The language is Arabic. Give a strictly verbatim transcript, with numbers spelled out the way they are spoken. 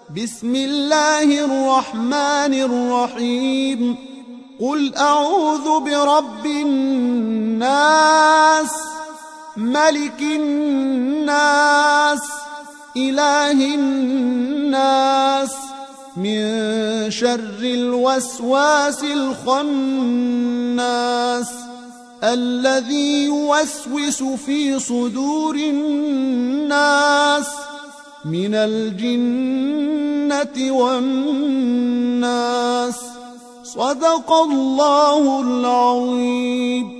بسم الله الرحمن الرحيم قل أعوذ برب الناس ملك الناس إله الناس من شر الوسواس الخناس الذي يوسوس في صدور الناس من الجنة والناس. صدق الله العظيم.